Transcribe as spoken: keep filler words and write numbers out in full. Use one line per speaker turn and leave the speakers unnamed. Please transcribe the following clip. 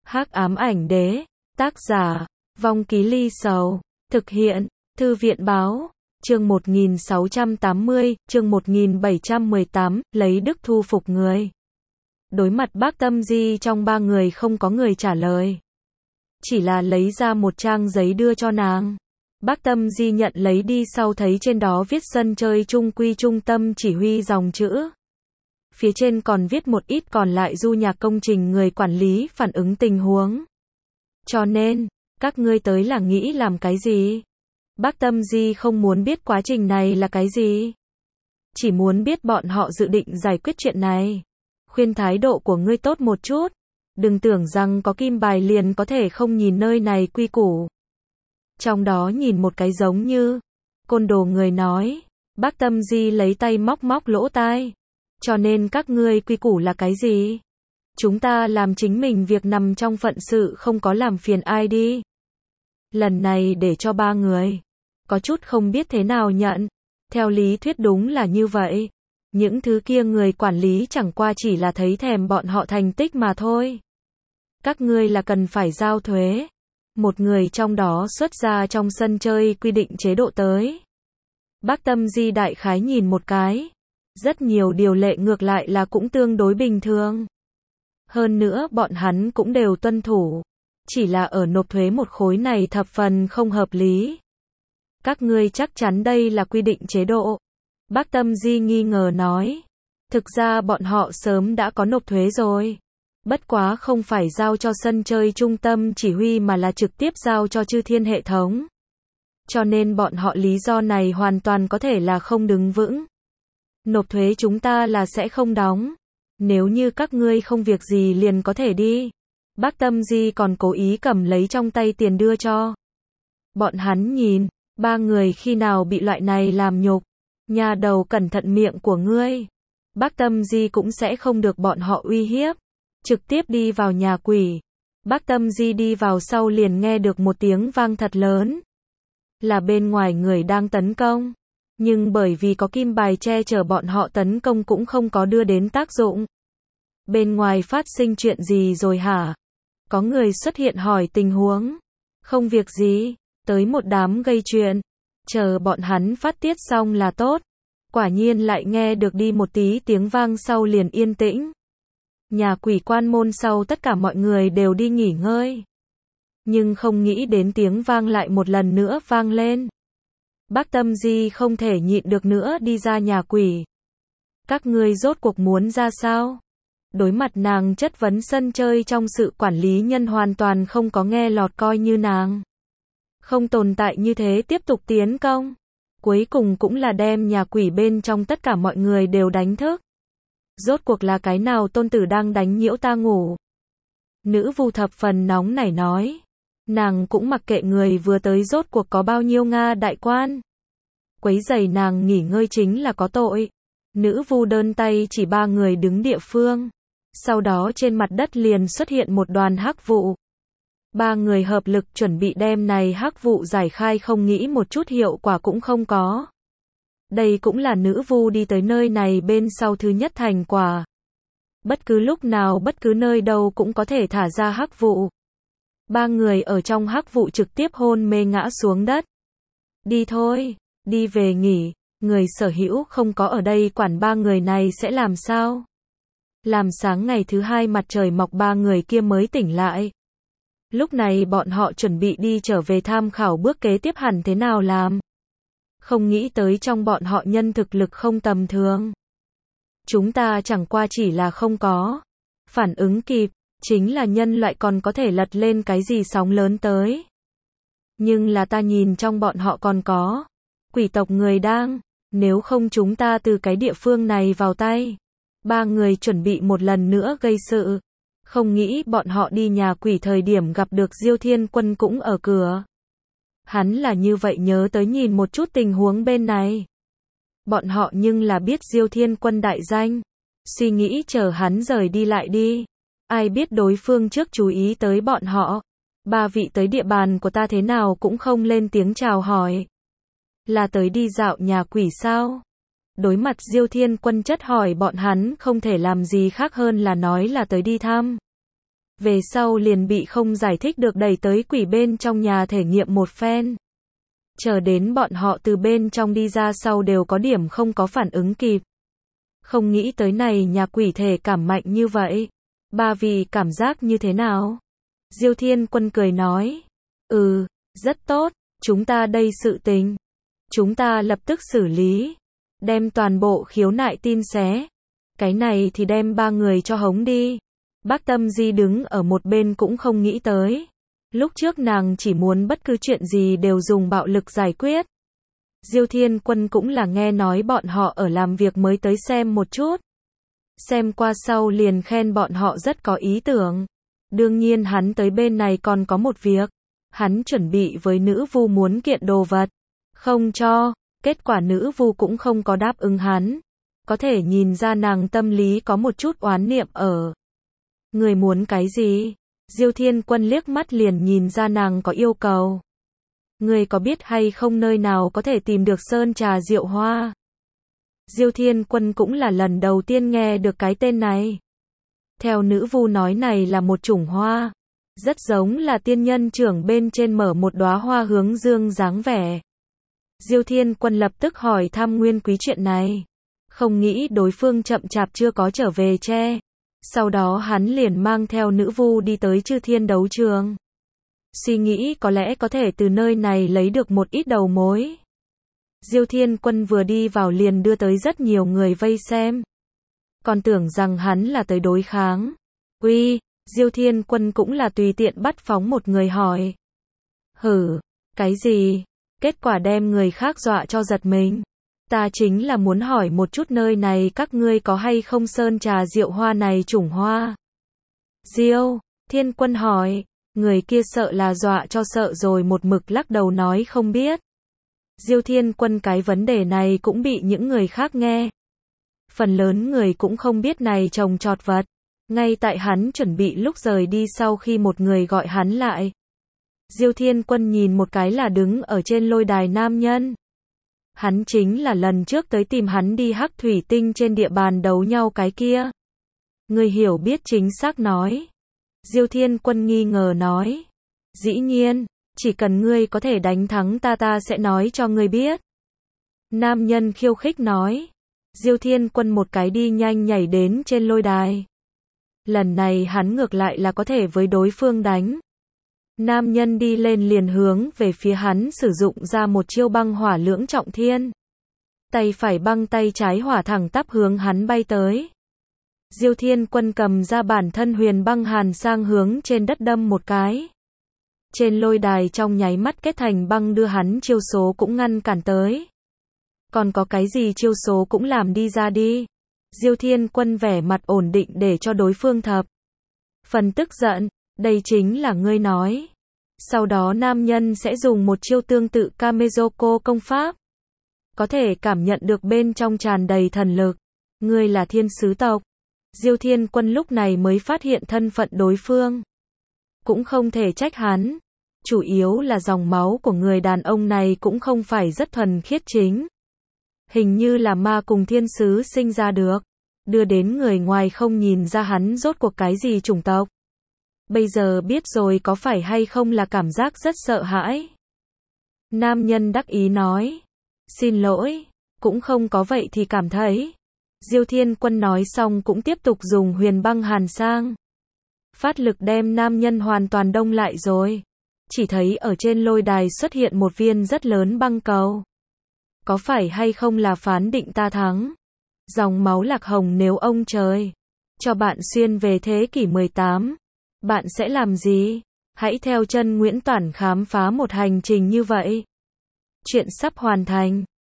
Hắc ám ảnh đế, tác giả, Vong Ký Ly Sầu, thực hiện, Thư viện báo, chương một nghìn sáu trăm tám mươi, chương một nghìn bảy trăm mười tám, lấy đức thu phục người. Đối mặt Bác Tâm Di trong ba người không có người trả lời. Chỉ là lấy ra một trang giấy đưa cho nàng. Bác Tâm Di nhận lấy đi sau thấy trên đó viết sân chơi trung quy trung tâm chỉ huy dòng chữ. Phía trên còn viết một ít còn lại du nhạc công trình người quản lý phản ứng tình huống. Cho nên, các ngươi tới là nghĩ làm cái gì? Bác Tâm Di không muốn biết quá trình này là cái gì. Chỉ muốn biết bọn họ dự định giải quyết chuyện này. Khuyên thái độ của ngươi tốt một chút. Đừng tưởng rằng có kim bài liền có thể không nhìn nơi này quy củ. Trong đó nhìn một cái giống như côn đồ người nói. Bác Tâm Di lấy tay móc móc lỗ tai. Cho nên các ngươi quy củ là cái gì? Chúng ta làm chính mình việc nằm trong phận sự không có làm phiền ai đi. Lần này để cho ba người. Có chút không biết thế nào nhận. Theo lý thuyết đúng là như vậy. Những thứ kia người quản lý chẳng qua chỉ là thấy thèm bọn họ thành tích mà thôi. Các ngươi là cần phải giao thuế. Một người trong đó xuất ra trong sân chơi quy định chế độ tới. Bác Tâm Di đại khái nhìn một cái. Rất nhiều điều lệ ngược lại là cũng tương đối bình thường. Hơn nữa bọn hắn cũng đều tuân thủ. Chỉ là ở nộp thuế một khối này thập phần không hợp lý. Các ngươi chắc chắn đây là quy định chế độ. Bác Tâm Di nghi ngờ nói. Thực ra bọn họ sớm đã có nộp thuế rồi. Bất quá không phải giao cho sân chơi trung tâm chỉ huy mà là trực tiếp giao cho chư thiên hệ thống. Cho nên bọn họ lý do này hoàn toàn có thể là không đứng vững. Nộp thuế chúng ta là sẽ không đóng. Nếu như các ngươi không việc gì liền có thể đi. Bác Tâm Di còn cố ý cầm lấy trong tay tiền đưa cho. Bọn hắn nhìn, ba người khi nào bị loại này làm nhục. Nhà đầu cẩn thận miệng của ngươi. Bác Tâm Di cũng sẽ không được bọn họ uy hiếp. Trực tiếp đi vào nhà quỷ. Bác Tâm Di đi vào sau liền nghe được một tiếng vang thật lớn. Là bên ngoài người đang tấn công. Nhưng bởi vì có kim bài che chở bọn họ tấn công cũng không có đưa đến tác dụng. Bên ngoài phát sinh chuyện gì rồi hả? Có người xuất hiện hỏi tình huống. Không việc gì, tới một đám gây chuyện. Chờ bọn hắn phát tiết xong là tốt. Quả nhiên lại nghe được đi một tí tiếng vang sau liền yên tĩnh. Nhà quỷ quan môn sau tất cả mọi người đều đi nghỉ ngơi. Nhưng không nghĩ đến tiếng vang lại một lần nữa vang lên. Bác Tâm Di không thể nhịn được nữa đi ra nhà quỷ. Các ngươi rốt cuộc muốn ra sao? Đối mặt nàng chất vấn sân chơi trong sự quản lý nhân hoàn toàn không có nghe lọt coi như nàng. Không tồn tại như thế tiếp tục tiến công. Cuối cùng cũng là đem nhà quỷ bên trong tất cả mọi người đều đánh thức. Rốt cuộc là cái nào tôn tử đang đánh nhiễu ta ngủ? Nữ vu thập phần nóng nảy nói. Nàng cũng mặc kệ người vừa tới rốt cuộc có bao nhiêu Nga đại quan. Quấy rầy nàng nghỉ ngơi chính là có tội. Nữ vu đơn tay chỉ ba người đứng địa phương. Sau đó trên mặt đất liền xuất hiện một đoàn hắc vụ. Ba người hợp lực chuẩn bị đem này hắc vụ giải khai không nghĩ một chút hiệu quả cũng không có. Đây cũng là nữ vu đi tới nơi này bên sau thứ nhất thành quả. Bất cứ lúc nào bất cứ nơi đâu cũng có thể thả ra hắc vụ. Ba người ở trong hắc vụ trực tiếp hôn mê ngã xuống đất. Đi thôi, đi về nghỉ, người sở hữu không có ở đây quản ba người này sẽ làm sao? Làm sáng ngày thứ hai mặt trời mọc ba người kia mới tỉnh lại. Lúc này bọn họ chuẩn bị đi trở về tham khảo bước kế tiếp hẳn thế nào làm. Không nghĩ tới trong bọn họ nhân thực lực không tầm thường. Chúng ta chẳng qua chỉ là không có phản ứng kịp. Chính là nhân loại còn có thể lật lên cái gì sóng lớn tới. Nhưng là ta nhìn trong bọn họ còn có quỷ tộc người đang. Nếu không chúng ta từ cái địa phương này vào tay. Ba người chuẩn bị một lần nữa gây sự. Không nghĩ bọn họ đi nhà quỷ thời điểm gặp được Diêu Thiên Quân cũng ở cửa. Hắn là như vậy nhớ tới nhìn một chút tình huống bên này. Bọn họ nhưng là biết Diêu Thiên Quân đại danh. Suy nghĩ chờ hắn rời đi lại đi. Ai biết đối phương trước chú ý tới bọn họ. Ba vị tới địa bàn của ta thế nào cũng không lên tiếng chào hỏi. Là tới đi dạo nhà quỷ sao? Đối mặt Diêu Thiên Quân chất hỏi bọn hắn không thể làm gì khác hơn là nói là tới đi thăm. Về sau liền bị không giải thích được đẩy tới quỷ bên trong nhà thể nghiệm một phen. Chờ đến bọn họ từ bên trong đi ra sau đều có điểm không có phản ứng kịp. Không nghĩ tới này nhà quỷ thể cảm mạnh như vậy. Ba vị cảm giác như thế nào? Diêu Thiên Quân cười nói. Ừ, rất tốt, chúng ta đây sự tình. Chúng ta lập tức xử lý. Đem toàn bộ khiếu nại tin xé. Cái này thì đem ba người cho hống đi. Bác Tâm Di đứng ở một bên cũng không nghĩ tới. Lúc trước nàng chỉ muốn bất cứ chuyện gì đều dùng bạo lực giải quyết. Diêu Thiên Quân cũng là nghe nói bọn họ ở làm việc mới tới xem một chút. Xem qua sau liền khen bọn họ rất có ý tưởng. Đương nhiên hắn tới bên này còn có một việc. Hắn chuẩn bị với nữ vu muốn kiện đồ vật. Không cho, kết quả nữ vu cũng không có đáp ứng hắn. Có thể nhìn ra nàng tâm lý có một chút oán niệm ở. Người muốn cái gì? Diêu Thiên Quân liếc mắt liền nhìn ra nàng có yêu cầu. Người có biết hay không nơi nào có thể tìm được sơn trà diệu hoa? Diêu Thiên Quân cũng là lần đầu tiên nghe được cái tên này. Theo nữ vu nói này là một chủng hoa. Rất giống là tiên nhân trưởng bên trên mở một đóa hoa hướng dương dáng vẻ. Diêu Thiên Quân lập tức hỏi thăm nguyên quý chuyện này. Không nghĩ đối phương chậm chạp chưa có trở về che. Sau đó hắn liền mang theo nữ vu đi tới Chư Thiên đấu trường. Suy nghĩ có lẽ có thể từ nơi này lấy được một ít đầu mối. Diêu Thiên Quân vừa đi vào liền đưa tới rất nhiều người vây xem. Còn tưởng rằng hắn là tới đối kháng. Uy, Diêu Thiên Quân cũng là tùy tiện bắt phóng một người hỏi. Hử, cái gì? Kết quả đem người khác dọa cho giật mình. Ta chính là muốn hỏi một chút nơi này các ngươi có hay không sơn trà diệu hoa này chủng hoa. Diêu Thiên Quân hỏi, người kia sợ là dọa cho sợ rồi một mực lắc đầu nói không biết. Diêu Thiên Quân cái vấn đề này cũng bị những người khác nghe. Phần lớn người cũng không biết này trồng trọt vật. Ngay tại hắn chuẩn bị lúc rời đi sau khi một người gọi hắn lại. Diêu Thiên Quân nhìn một cái là đứng ở trên lôi đài nam nhân. Hắn chính là lần trước tới tìm hắn đi hắc thủy tinh trên địa bàn đấu nhau cái kia. Người hiểu biết chính xác nói. Diêu Thiên Quân nghi ngờ nói. Dĩ nhiên, chỉ cần ngươi có thể đánh thắng ta ta sẽ nói cho ngươi biết. Nam nhân khiêu khích nói. Diêu Thiên Quân một cái đi nhanh nhảy đến trên lôi đài. Lần này hắn ngược lại là có thể với đối phương đánh. Nam nhân đi lên liền hướng về phía hắn sử dụng ra một chiêu băng hỏa lưỡng trọng thiên. Tay phải băng tay trái hỏa thẳng tắp hướng hắn bay tới. Diêu Thiên Quân cầm ra bản thân huyền băng hàn sang hướng trên đất đâm một cái. Trên lôi đài trong nháy mắt kết thành băng đưa hắn chiêu số cũng ngăn cản tới. Còn có cái gì chiêu số cũng làm đi ra đi. Diêu Thiên Quân vẻ mặt ổn định để cho đối phương thập phần tức giận, đây chính là ngươi nói. Sau đó nam nhân sẽ dùng một chiêu tương tự Kamezoko công pháp. Có thể cảm nhận được bên trong tràn đầy thần lực. Ngươi là thiên sứ tộc. Diêu Thiên Quân lúc này mới phát hiện thân phận đối phương. Cũng không thể trách hắn. Chủ yếu là dòng máu của người đàn ông này cũng không phải rất thuần khiết chính. Hình như là ma cùng thiên sứ sinh ra được. Đưa đến người ngoài không nhìn ra hắn rốt cuộc cái gì chủng tộc. Bây giờ biết rồi có phải hay không là cảm giác rất sợ hãi. Nam nhân đắc ý nói. Xin lỗi, cũng không có vậy thì cảm thấy. Diêu Thiên Quân nói xong cũng tiếp tục dùng huyền băng hàn sang. Phát lực đem nam nhân hoàn toàn đông lại rồi. Chỉ thấy ở trên lôi đài xuất hiện một viên rất lớn băng cầu. Có phải hay không là phán định ta thắng? Dòng máu lạc hồng nếu ông trời cho bạn xuyên về thế kỷ mười tám, bạn sẽ làm gì? Hãy theo chân Nguyễn Toản khám phá một hành trình như vậy. Chuyện sắp hoàn thành.